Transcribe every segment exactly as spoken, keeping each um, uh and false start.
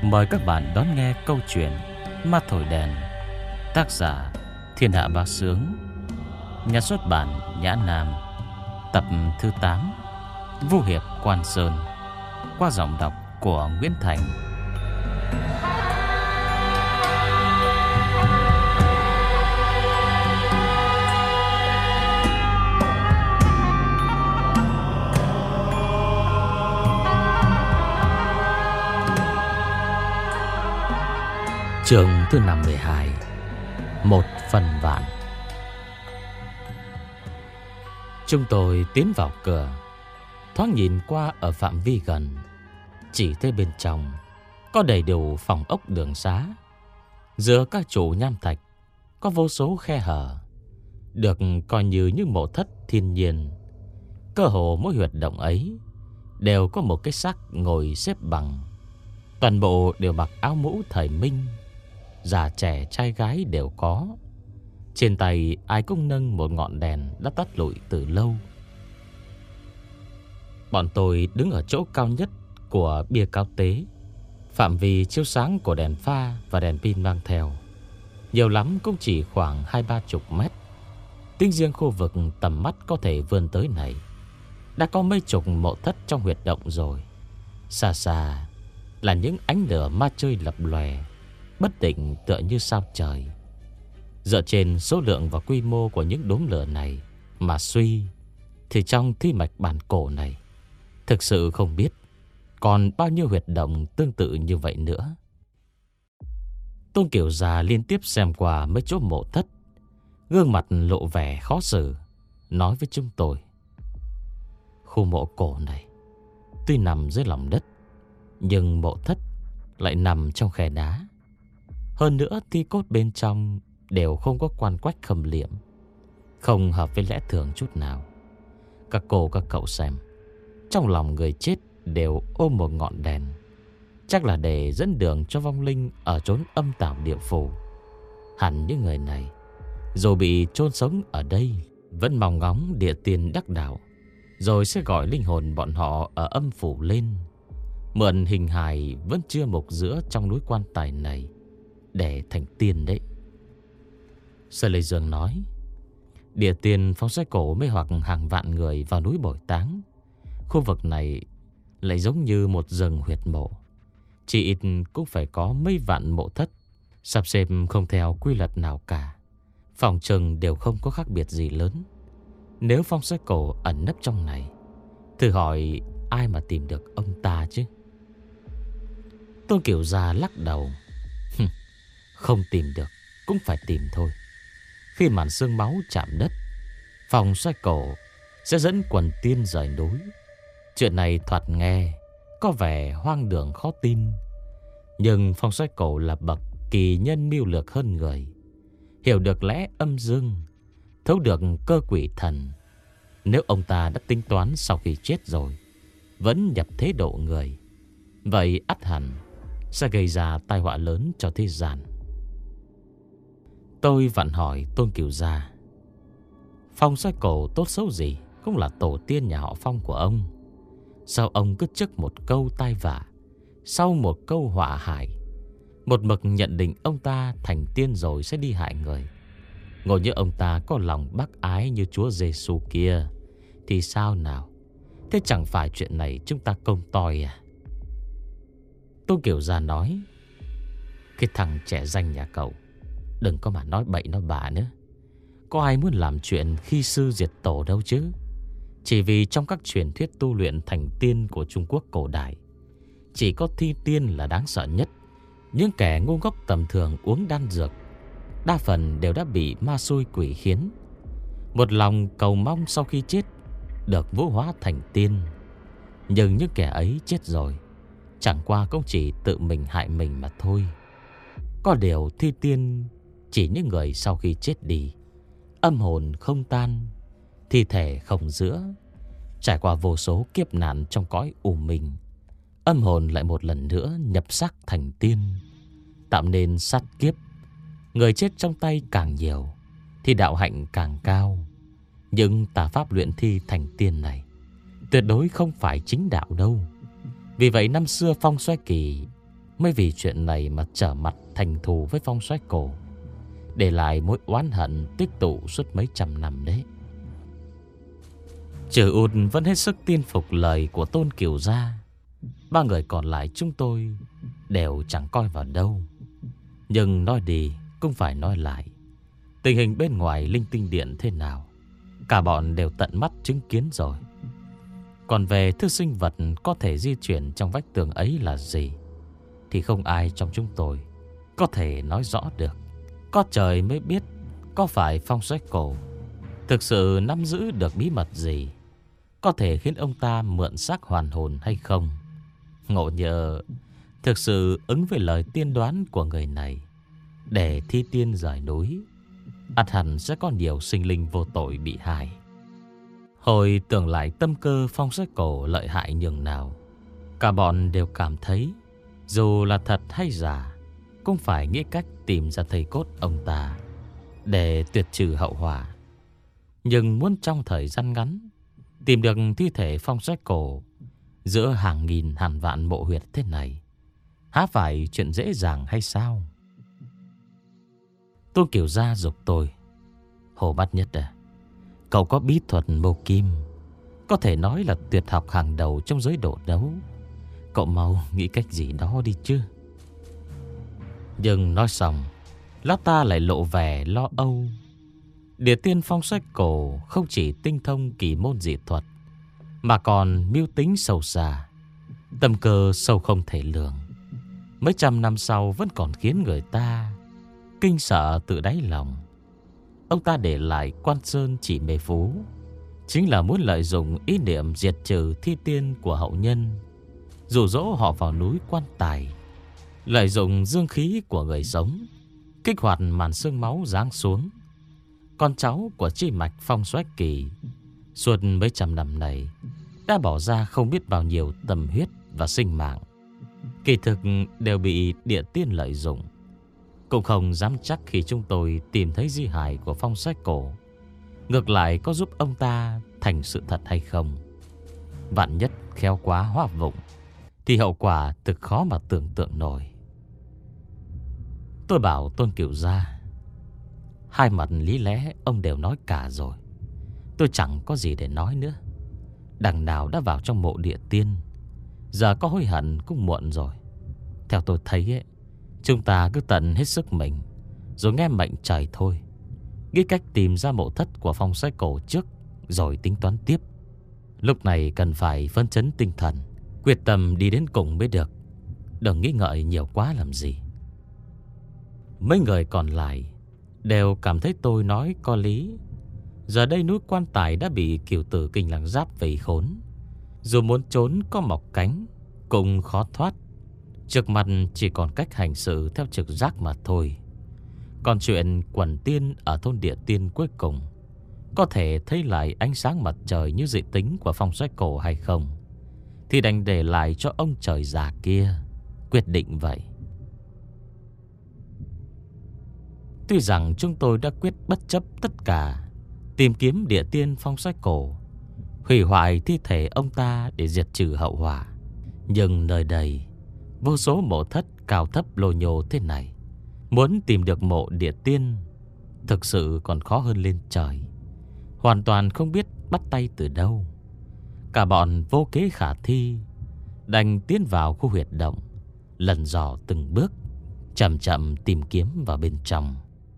Mời các bạn đón nghe câu chuyện Ma Thổi Đèn, tác giả Thiên Hạ Bá Sướng, nhà xuất bản Nhã Nam, tập thứ tám, Vũ Hiệp Quan Sơn, qua giọng đọc của Nguyễn Thành. Chương thứ năm mươi hai, Một phần vạn. Chúng tôi tiến vào cửa, thoáng nhìn qua ở phạm vi gần, chỉ thấy bên trong có đầy đủ phòng ốc đường xá. Giữa các trụ nham thạch có vô số khe hở, được coi như những mộ thất thiên nhiên. Cơ hồ mỗi huyệt động ấy đều có một cái xác ngồi xếp bằng. Toàn bộ đều mặc áo mũ thời Minh, già trẻ trai gái đều có. Trên tay ai cũng nâng một ngọn đèn đã tắt lụi từ lâu. Bọn tôi đứng ở chỗ cao nhất của bia cao tế. Phạm vi chiếu sáng của đèn pha và đèn pin mang theo nhiều lắm cũng chỉ khoảng hai ba chục mét. Tính riêng khu vực tầm mắt có thể vươn tới này đã có mấy chục mộ thất trong huyệt động rồi. Xa xa là những ánh lửa ma chơi lập lòe, bất định tựa như sao trời. Dựa trên số lượng và quy mô của những đốm lửa này mà suy, thì trong thi mạch bản cổ này thực sự không biết còn bao nhiêu huyệt động tương tự như vậy nữa. Tôn Kiều già liên tiếp xem qua mấy chỗ mộ thất, gương mặt lộ vẻ khó xử, nói với chúng tôi: khu mộ cổ này tuy nằm dưới lòng đất, nhưng mộ thất lại nằm trong khe đá. Hơn nữa thi cốt bên trong đều không có quan quách khâm liệm, không hợp với lẽ thường chút nào. Các cô các cậu xem, trong lòng người chết đều ôm một ngọn đèn, chắc là để dẫn đường cho vong linh ở chốn âm tào địa phủ. Hẳn những người này dù bị chôn sống ở đây vẫn mong ngóng địa tiên đắc đạo, rồi sẽ gọi linh hồn bọn họ ở âm phủ lên, mượn hình hài vẫn chưa mục giữa trong núi quan tài này để thành tiên đấy. Sở Lê Dương nói: địa tiên phóng xoay cổ mê hoặc hàng vạn người vào núi bồi táng. Khu vực này lại giống như một rừng huyệt mộ, chỉ ít cũng phải có mấy vạn mộ thất, sắp xếp không theo quy luật nào cả. Phòng trừng đều không có khác biệt gì lớn. Nếu phong xoay cổ ẩn nấp trong này, thử hỏi ai mà tìm được ông ta chứ? Tôn Kiều già lắc đầu: không tìm được cũng phải tìm thôi. Khi màn xương máu chạm đất, phòng xoay cổ sẽ dẫn quần tiên rời núi. Chuyện này thoạt nghe có vẻ hoang đường khó tin, nhưng phong xoay cổ là bậc kỳ nhân mưu lược hơn người, hiểu được lẽ âm dương, thấu được cơ quỷ thần. Nếu ông ta đã tính toán sau khi chết rồi vẫn nhập thế độ người, vậy ắt hẳn sẽ gây ra tai họa lớn cho thế gian. Tôi vặn hỏi Tôn Kiều gia: phong xoay cổ tốt xấu gì cũng là tổ tiên nhà họ Phong của ông. Sao ông cứ trước một câu tai vạ, sau một câu họa hại, một mực nhận định ông ta thành tiên rồi sẽ đi hại người? Ngồi như ông ta có lòng bác ái như Chúa Giêsu kia thì sao nào? Thế chẳng phải chuyện này chúng ta công toi à? Tôn Kiều gia nói: cái thằng trẻ danh nhà cậu đừng có mà nói bậy nói bạ nữa. Có ai muốn làm chuyện khi sư diệt tổ đâu chứ. Chỉ vì trong các truyền thuyết tu luyện thành tiên của Trung Quốc cổ đại, chỉ có thi tiên là đáng sợ nhất. Những kẻ ngu ngốc tầm thường uống đan dược đa phần đều đã bị ma xui quỷ khiến, một lòng cầu mong sau khi chết được vũ hóa thành tiên. Nhưng những kẻ ấy chết rồi chẳng qua cũng chỉ tự mình hại mình mà thôi. Có điều thi tiên chỉ những người sau khi chết đi, âm hồn không tan, thi thể không giữa, trải qua vô số kiếp nạn trong cõi u minh, âm hồn lại một lần nữa nhập xác thành tiên, tạo nên sát kiếp. Người chết trong tay càng nhiều thì đạo hạnh càng cao. Nhưng tà pháp luyện thi thành tiên này tuyệt đối không phải chính đạo đâu. Vì vậy năm xưa Phong Xoay Kỳ mới vì chuyện này mà trở mặt thành thù với Phong Soái Cổ, để lại mối oán hận tích tụ suốt mấy trăm năm đấy. Trừ Út vẫn hết sức tin phục lời của Tôn Kiều Gia. Ba người còn lại chúng tôi đều chẳng coi vào đâu. Nhưng nói đi cũng phải nói lại, tình hình bên ngoài Linh Tinh Điện thế nào, cả bọn đều tận mắt chứng kiến rồi. Còn về thứ sinh vật có thể di chuyển trong vách tường ấy là gì, thì không ai trong chúng tôi có thể nói rõ được. Có trời mới biết có phải Phong Soái Cổ thực sự nắm giữ được bí mật gì, có thể khiến ông ta mượn xác hoàn hồn hay không. Ngộ nhờ thực sự ứng với lời tiên đoán của người này, để thi tiên rời núi, ắt hẳn sẽ có nhiều sinh linh vô tội bị hại. Hồi tưởng lại tâm cơ Phong Soái Cổ lợi hại nhường nào, cả bọn đều cảm thấy dù là thật hay giả, cũng phải nghĩ cách tìm ra thầy cốt ông ta để tuyệt trừ hậu họa. Nhưng muốn trong thời gian ngắn tìm được thi thể Phong Soái Cổ giữa hàng nghìn hàng vạn mộ huyệt thế này, há phải chuyện dễ dàng hay sao? Tôn Kiều Gia giục tôi: Hồ Bát Nhất à, cậu có bí thuật mâu kim, có thể nói là tuyệt học hàng đầu trong giới độ đấu. Cậu mau nghĩ cách gì đó đi chứ. Nhưng nói xong, lão ta lại lộ vẻ lo âu. Địa tiên Phong Soái Cổ không chỉ tinh thông kỳ môn dị thuật, mà còn mưu tính sâu xa, tâm cơ sâu không thể lường. Mấy trăm năm sau vẫn còn khiến người ta kinh sợ từ đáy lòng. Ông ta để lại Quan Sơn Chỉ Mê Phú chính là muốn lợi dụng ý niệm diệt trừ thi tiên của hậu nhân, dụ dỗ họ vào núi Quan Tài, lợi dụng dương khí của người sống, kích hoạt màn sương máu giáng xuống. Con cháu của chi mạch Phong Soái Kỳ suốt mấy trăm năm này đã bỏ ra không biết bao nhiêu tâm huyết và sinh mạng, kỳ thực đều bị địa tiên lợi dụng. Cũng không dám chắc khi chúng tôi tìm thấy di hài của Phong Soái Cổ, ngược lại có giúp ông ta thành sự thật hay không. Vạn nhất khéo quá hóa vụng, thì hậu quả thực khó mà tưởng tượng nổi. Tôi bảo Tôn Kiều Gia: Hai mặt lý lẽ ông đều nói cả rồi, tôi chẳng có gì để nói nữa. Đằng nào đã vào trong mộ địa tiên, giờ có hối hận cũng muộn rồi. Theo tôi thấy ấy, chúng ta cứ tận hết sức mình, rồi nghe mệnh trời thôi. Nghĩ cách tìm ra mộ thất của Phong Soái Cổ trước, rồi tính toán tiếp. Lúc này cần phải phấn chấn tinh thần, quyết tâm đi đến cùng mới được. Đừng nghĩ ngợi nhiều quá làm gì. Mấy người còn lại đều cảm thấy tôi nói có lý. Giờ đây núi Quan Tài đã bị Cửu Tử Kinh Lăng Giáp vây khốn, dù muốn trốn có mọc cánh cũng khó thoát. Trước mặt chỉ còn cách hành sự theo trực giác mà thôi. Còn chuyện quần tiên ở thôn địa tiên cuối cùng có thể thấy lại ánh sáng mặt trời như dự tính của Phong Soái Cổ hay không, thì đành để lại cho ông trời già kia quyết định vậy. Tuy rằng chúng tôi đã quyết bất chấp tất cả, tìm kiếm địa tiên Phong Soái Cổ, hủy hoại thi thể ông ta để diệt trừ hậu họa, nhưng nơi đây vô số mộ thất cao thấp lồ nhồ thế này, muốn tìm được mộ địa tiên thực sự còn khó hơn lên trời. Hoàn toàn không biết bắt tay từ đâu. Cả bọn vô kế khả thi, đành tiến vào khu huyệt động, lần dò từng bước, chậm chậm tìm kiếm vào bên trong.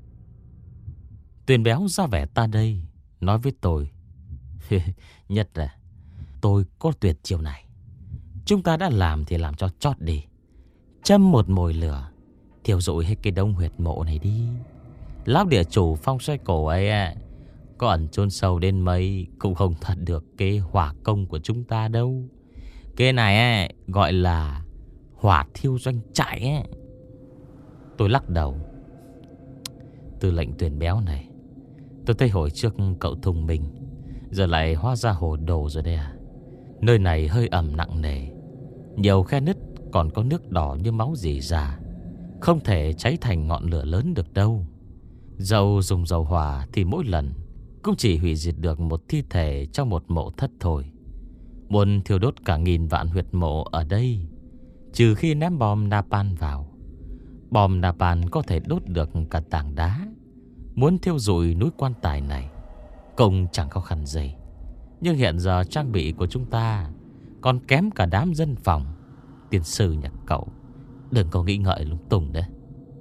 Tuyền Béo ra vẻ ta đây, nói với tôi: Nhất là tôi có tuyệt chiêu này. Chúng ta đã làm thì làm cho chót đi. Châm một mồi lửa, thiêu rụi hết cái đông huyệt mộ này đi. Lão địa chủ Phong Soái Cổ ấy à, có ẩn chôn sâu đến mấy cũng không thật được cái hỏa công của chúng ta đâu. Cái này à, gọi là hỏa thiêu doanh trại ấy. Tôi lắc đầu. Tư lệnh Tuyền Béo này, tôi thấy hồi trước cậu thông minh, giờ lại hóa ra hồ đồ rồi đây à. Nơi này hơi ẩm nặng nề, nhiều khe nứt còn có nước đỏ như máu rỉ ra, không thể cháy thành ngọn lửa lớn được đâu. Dầu dùng dầu hỏa thì mỗi lần cũng chỉ hủy diệt được một thi thể trong một mộ thất thôi. Muốn thiêu đốt cả nghìn vạn huyệt mộ ở đây Trừ khi ném bom napalm vào. Bom napalm có thể đốt được cả tảng đá. Muốn thiêu rụi núi quan tài này cũng chẳng khó khăn gì. Nhưng hiện giờ trang bị của chúng ta còn kém cả đám dân phòng. Tiên sư nhà cậu đừng có nghĩ ngợi lung tung đấy.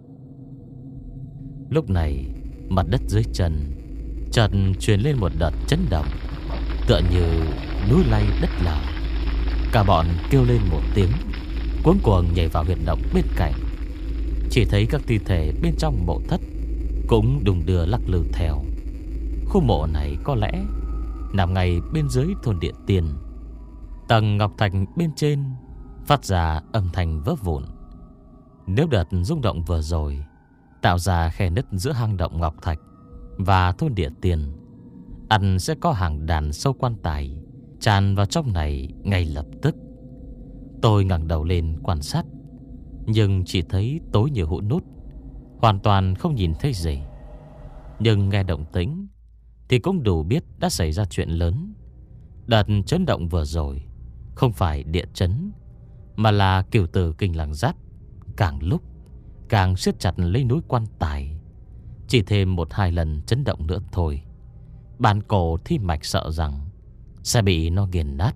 Lúc này mặt đất dưới chân chợt truyền lên một đợt chấn động, tựa như núi lay đất lở. Cả bọn kêu lên một tiếng, cuống cuồng nhảy vào huyệt động bên cạnh. Chỉ thấy các thi thể bên trong mộ thất cũng đùng đưa lắc lư theo. Khu mộ này có lẽ nằm ngay bên dưới thôn Địa Tiên. Tầng ngọc thạch bên trên phát ra âm thanh vỡ vụn. Nếu đợt rung động vừa rồi tạo ra khe nứt giữa hang động ngọc thạch và thôn Địa Tiên, ắt sẽ có hàng đàn sâu quan tài tràn vào trong này ngay lập tức. Tôi ngẩng đầu lên quan sát, nhưng chỉ thấy tối như hũ nút, hoàn toàn không nhìn thấy gì. Nhưng nghe động tĩnh thì cũng đủ biết đã xảy ra chuyện lớn. Đợt chấn động vừa rồi không phải địa chấn, mà là cửu tử kinh lăng giáp càng lúc càng siết chặt lấy núi quan tài. Chỉ thêm một hai lần chấn động nữa thôi, bản cổ thi mạch sợ rằng sẽ bị nó nghiền nát.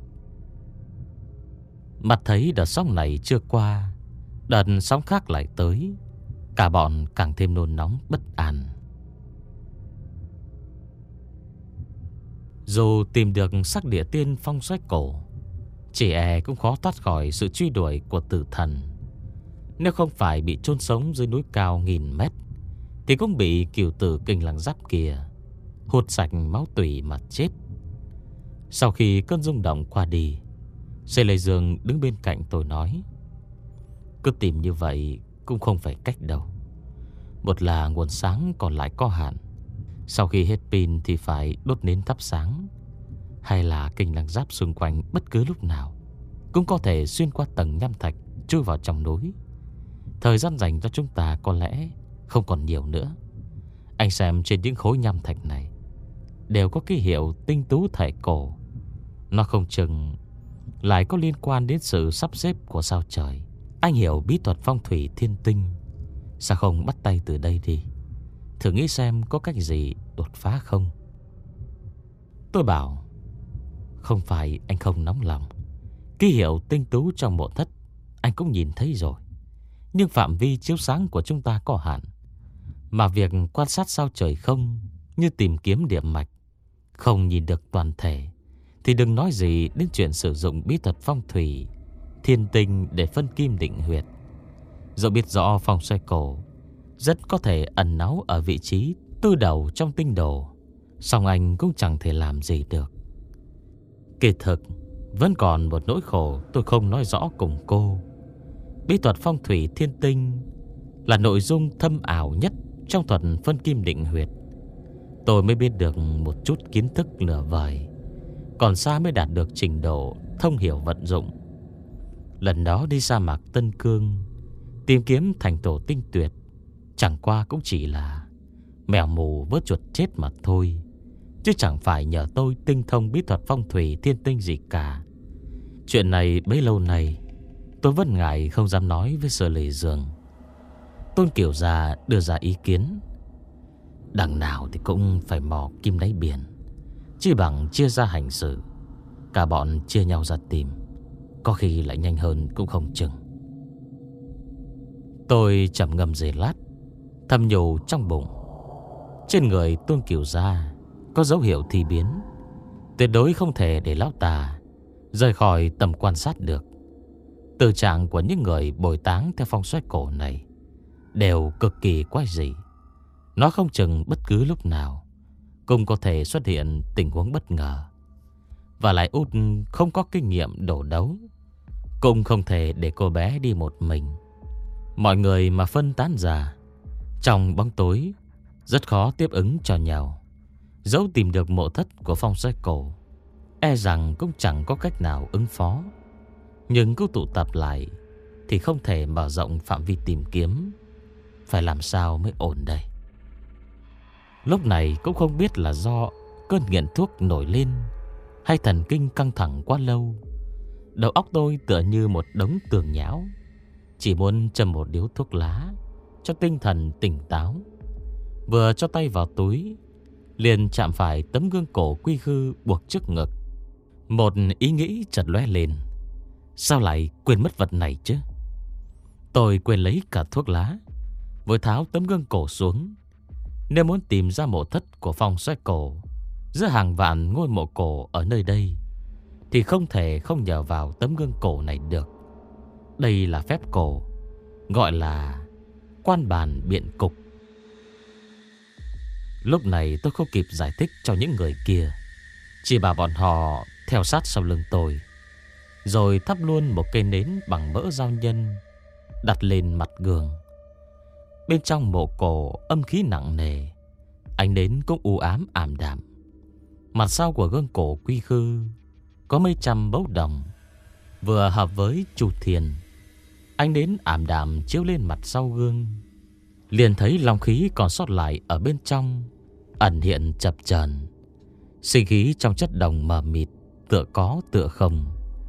Mặt thấy đợt sóng này chưa qua, đợt sóng khác lại tới. Cả bọn càng thêm nôn nóng bất an. Dù tìm được xác địa tiên phong xoáy cổ, chỉ e cũng khó thoát khỏi sự truy đuổi của tử thần. Nếu không phải bị chôn sống dưới núi cao nghìn mét, thì cũng bị cửu tử kinh lăng giáp kia hút sạch máu tủy mà chết. Sau khi cơn rung động qua đi, Xê Lê Dương đứng bên cạnh tôi nói: cứ tìm như vậy cũng không phải cách đâu. Một là nguồn sáng còn lại có hạn, sau khi hết pin thì phải đốt nến thắp sáng. Hay là kinh lăng giáp xung quanh bất cứ lúc nào cũng có thể xuyên qua tầng nham thạch chui vào trong núi. Thời gian dành cho chúng ta có lẽ không còn nhiều nữa. Anh xem trên những khối nham thạch này đều có ký hiệu tinh tú thời cổ. Nó không chừng lại có liên quan đến sự sắp xếp của sao trời. Anh hiểu bí thuật phong thủy thiên tinh, sao không bắt tay từ đây đi, thử nghĩ xem có cách gì đột phá không. Tôi bảo: không phải anh không nóng lòng. Ký hiệu tinh tú trong mộ thất anh cũng nhìn thấy rồi, nhưng phạm vi chiếu sáng của chúng ta có hạn. Mà việc quan sát sao trời không như tìm kiếm điểm mạch, không nhìn được toàn thể, thì đừng nói gì đến chuyện sử dụng bí thuật phong thủy thiên tinh để phân kim định huyệt. Dẫu biết rõ phong xoay cổ rất có thể ẩn náu ở vị trí tư đầu trong tinh đồ, song anh cũng chẳng thể làm gì được. Kỳ thực vẫn còn một nỗi khổ tôi không nói rõ cùng cô. Bí thuật phong thủy thiên tinh là nội dung thâm ảo nhất trong thuật phân kim định huyệt. Tôi mới biết được một chút kiến thức nửa vời, còn xa mới đạt được trình độ thông hiểu vận dụng. Lần đó đi sa mạc Tân Cương tìm kiếm thành tổ tinh tuyệt, chẳng qua cũng chỉ là mèo mù vớt chuột chết mà thôi, chứ chẳng phải nhờ tôi tinh thông bí thuật phong thủy thiên tinh gì cả. Chuyện này bấy lâu nay tôi vẫn ngại không dám nói với Sở Lệ Dương. Tôn Kiểu Gia đưa ra ý kiến: đằng nào thì cũng phải mò kim đáy biển, chỉ bằng chia ra hành sự. Cả bọn chia nhau ra tìm, có khi lại nhanh hơn cũng không chừng. Tôi trầm ngâm giây lát, thầm nhủ trong bụng: trên người Tôn Kiểu Gia có dấu hiệu thi biến, tuyệt đối không thể để lão ta rời khỏi tầm quan sát được. Tình trạng của những người bồi táng theo phong xoáy cổ này đều cực kỳ quái dị. Nó không chừng bất cứ lúc nào cũng có thể xuất hiện tình huống bất ngờ. Và lại Út không có kinh nghiệm đổ đấu, cũng không thể để cô bé đi một mình. Mọi người mà phân tán ra trong bóng tối rất khó tiếp ứng cho nhau. Dẫu tìm được mộ thất của phong xoáy cổ, e rằng cũng chẳng có cách nào ứng phó. Nhưng cứ tụ tập lại thì không thể mở rộng phạm vi tìm kiếm. Phải làm sao mới ổn đây? Lúc này cũng không biết là do cơn nghiện thuốc nổi lên hay thần kinh căng thẳng quá lâu, đầu óc tôi tựa như một đống tường nhão, chỉ muốn châm một điếu thuốc lá cho tinh thần tỉnh táo. Vừa cho tay vào túi, liền chạm phải tấm gương cổ quy khư buộc trước ngực. Một ý nghĩ chợt lóe lên. Sao lại quên mất vật này chứ? Tôi quên lấy cả thuốc lá, vội tháo tấm gương cổ xuống. Nếu muốn tìm ra mộ thất của Phong Xoay Cổ giữa hàng vạn ngôi mộ cổ ở nơi đây, thì không thể không nhờ vào tấm gương cổ này được. Đây là phép cổ, gọi là quan bàn biện cục. Lúc này tôi không kịp giải thích cho những người kia, chỉ bảo bọn họ theo sát sau lưng tôi, rồi thắp luôn một cây nến bằng mỡ dao nhân, đặt lên mặt gương. Bên trong mộ cổ âm khí nặng nề, ánh nến cũng u ám ảm đạm. Mặt sau của gương cổ quy khư có mấy trăm bấu đồng, vừa hợp với chu thiên. Ánh nến ảm đạm chiếu lên mặt sau gương, liền thấy long khí còn sót lại ở bên trong ẩn hiện chập chờn. Sinh khí trong chất đồng mờ mịt, tựa có tựa không,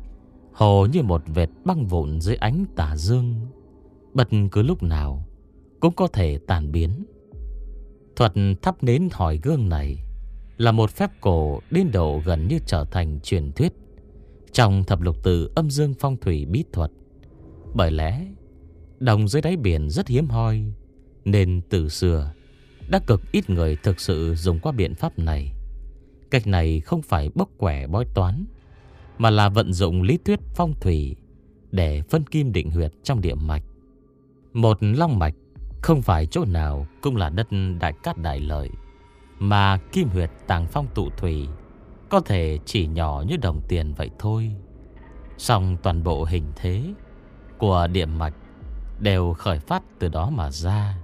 hồ như một vệt băng vụn dưới ánh tà dương, bất cứ lúc nào cũng có thể tàn biến. Thuật thắp nến hỏi gương này là một phép cổ đến độ gần như trở thành truyền thuyết trong thập lục tự âm dương phong thủy bí thuật. Bởi lẽ đồng dưới đáy biển rất hiếm hoi, nên từ xưa đã cực ít người thực sự dùng qua biện pháp này. Cách này không phải bốc quẻ bói toán, mà là vận dụng lý thuyết phong thủy để phân kim định huyệt trong địa mạch. Một long mạch không phải chỗ nào cũng là đất đại cát đại lợi, mà kim huyệt tàng phong tụ thủy có thể chỉ nhỏ như đồng tiền vậy thôi. Song toàn bộ hình thế của địa mạch đều khởi phát từ đó mà ra.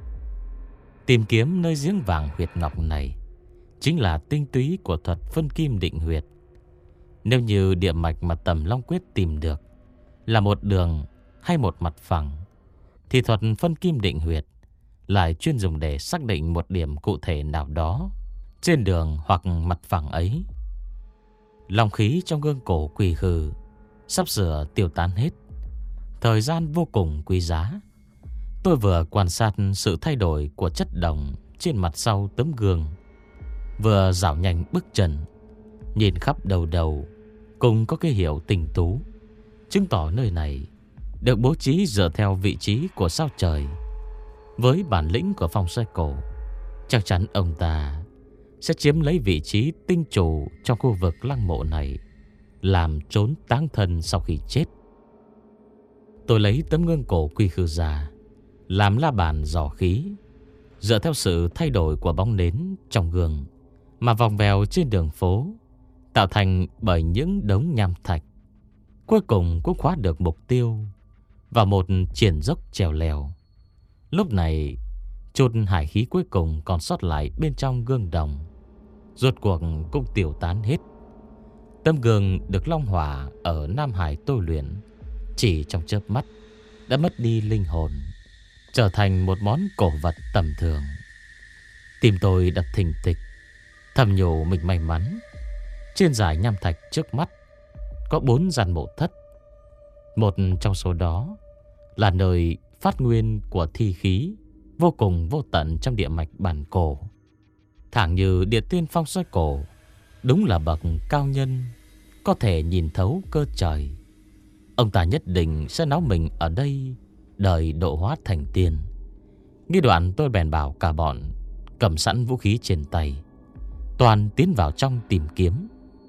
Tìm kiếm nơi giếng vàng huyệt ngọc này chính là tinh túy của thuật phân kim định huyệt. Nếu như địa mạch mà Tầm Long Quyết tìm được là một đường hay một mặt phẳng, thì thuật phân kim định huyệt lại chuyên dùng để xác định một điểm cụ thể nào đó trên đường hoặc mặt phẳng ấy. Long khí trong gương cổ quỳ khư sắp sửa tiêu tán hết. Thời gian vô cùng quý giá. Tôi vừa quan sát sự thay đổi của chất đồng trên mặt sau tấm gương, vừa dạo nhanh bước chân, nhìn khắp đầu đầu cùng có cái hiệu tình tú, chứng tỏ nơi này được bố trí dựa theo vị trí của sao trời. Với bản lĩnh của Phong Xoay Cổ, chắc chắn ông ta sẽ chiếm lấy vị trí tinh chủ trong khu vực lăng mộ này, làm trốn táng thân sau khi chết. Tôi lấy tấm gương cổ quy khư ra làm la bàn dò khí, dựa theo sự thay đổi của bóng nến trong gương mà vòng vèo trên đường phố, tạo thành bởi những đống nham thạch. Cuối cùng cũng khóa được mục tiêu vào một triển dốc trèo lèo. Lúc này, chút hải khí cuối cùng còn sót lại bên trong gương đồng rốt cuộc cũng tiêu tán hết. Tấm gương được long hỏa ở Nam Hải tôi luyện chỉ trong chớp mắt đã mất đi linh hồn, trở thành một món cổ vật tầm thường. Tim tôi đập thình thịch, thầm nhủ mình may mắn. Trên dải nham thạch trước mắt có bốn gian mộ thất. Một trong số đó là nơi phát nguyên của thi khí vô cùng vô tận trong địa mạch bản cổ. Thẳng như địa tiên Phong Xoay Cổ đúng là bậc cao nhân, có thể nhìn thấu cơ trời. Ông ta nhất định sẽ náo mình ở đây đời độ hóa thành tiên. Nghĩ đoạn tôi bèn bảo cả bọn cầm sẵn vũ khí trên tay, toàn tiến vào trong tìm kiếm.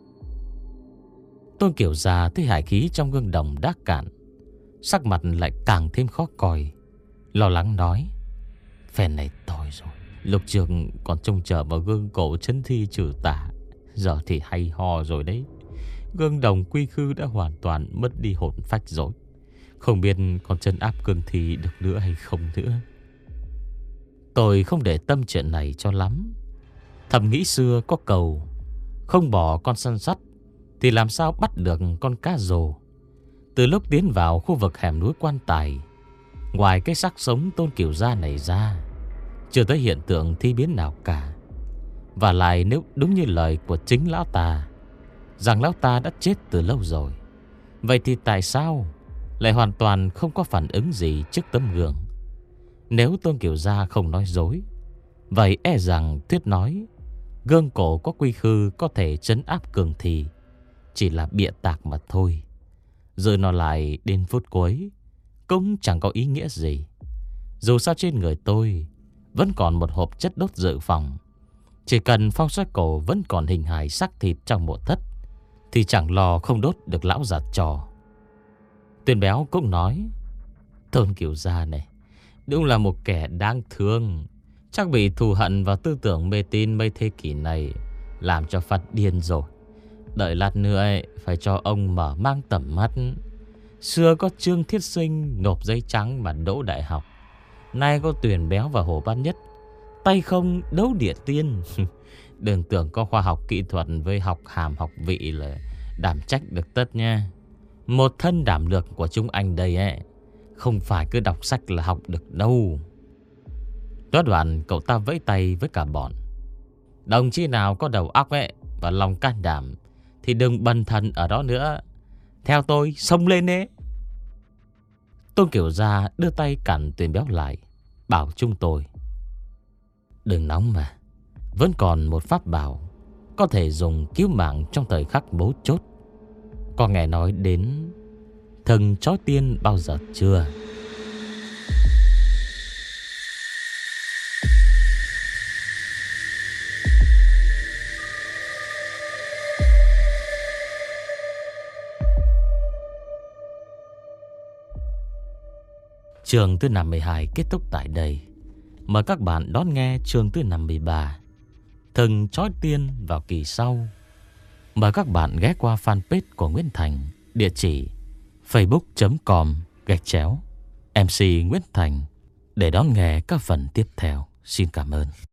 Tôn Kiểu già thấy hải khí trong gương đồng đã cạn, sắc mặt lại càng thêm khó coi, lo lắng nói: phen này tồi rồi. Lúc trước còn trông chờ vào gương cổ chân thi trừ tà, giờ thì hay ho rồi đấy. Gương đồng quy khư đã hoàn toàn mất đi hồn phách rồi, không biết còn chân áp cương thi được nữa hay không nữa. Tôi không để tâm chuyện này cho lắm. Thầm nghĩ xưa có cầu, không bỏ con săn sắt thì làm sao bắt được con cá rồ. Từ lúc tiến vào khu vực hẻm núi Quan Tài, ngoài cái xác sống Tôn Kiểu gia này ra, chưa thấy hiện tượng thi biến nào cả. Và lại nếu đúng như lời của chính lão ta rằng lão ta đã chết từ lâu rồi, vậy thì tại sao lại hoàn toàn không có phản ứng gì trước tấm gương. Nếu Tôn Kiều Gia không nói dối, vậy e rằng thuyết nói gương cổ có quy khư có thể trấn áp cường thì chỉ là bịa tạc mà thôi. Rồi nó lại đến phút cuối cũng chẳng có ý nghĩa gì. Dù sao trên người tôi vẫn còn một hộp chất đốt dự phòng. Chỉ cần phong xoay cổ vẫn còn hình hài xác thịt trong mộ thất thì chẳng lo không đốt được lão già trò. Tuyên Béo cũng nói: Tôn Kiều Gia này đúng là một kẻ đáng thương. Chắc bị thù hận và tư tưởng mê tín mấy thế kỷ này làm cho phát điên rồi. Đợi lát nữa ấy, phải cho ông mở mang tầm mắt. Xưa có Trương Thiết Sinh nộp giấy trắng mà đỗ đại học, nay có Tuyển Béo và Hồ Ban Nhất tay không đấu địa tiên. Đừng tưởng có khoa học kỹ thuật với học hàm học vị là đảm trách được tất nha. Một thân đảm lược của chúng anh đây ấy, không phải cứ đọc sách là học được đâu. Nói đoạn cậu ta vẫy tay với cả bọn: Đồng chí nào có đầu óc ấy và lòng can đảm thì đừng bần thần ở đó nữa. Theo tôi xông lên ấy. Tôn Kiều Gia đưa tay cản Tuyển Béo lại, bảo chúng tôi: Đừng nóng mà, vẫn còn một pháp bảo có thể dùng cứu mạng trong thời khắc mấu chốt. Có nghe nói đến thần chói tiên bao giờ chưa? Chương thứ năm mươi hai kết thúc tại đây. Mời các bạn đón nghe chương thứ năm mươi ba, Thần chói tiên, vào kỳ sau. Mời các bạn ghé qua fanpage của Nguyễn Thành, địa chỉ facebook.com gạch chéo MC Nguyễn Thành để đón nghe các phần tiếp theo. Xin cảm ơn.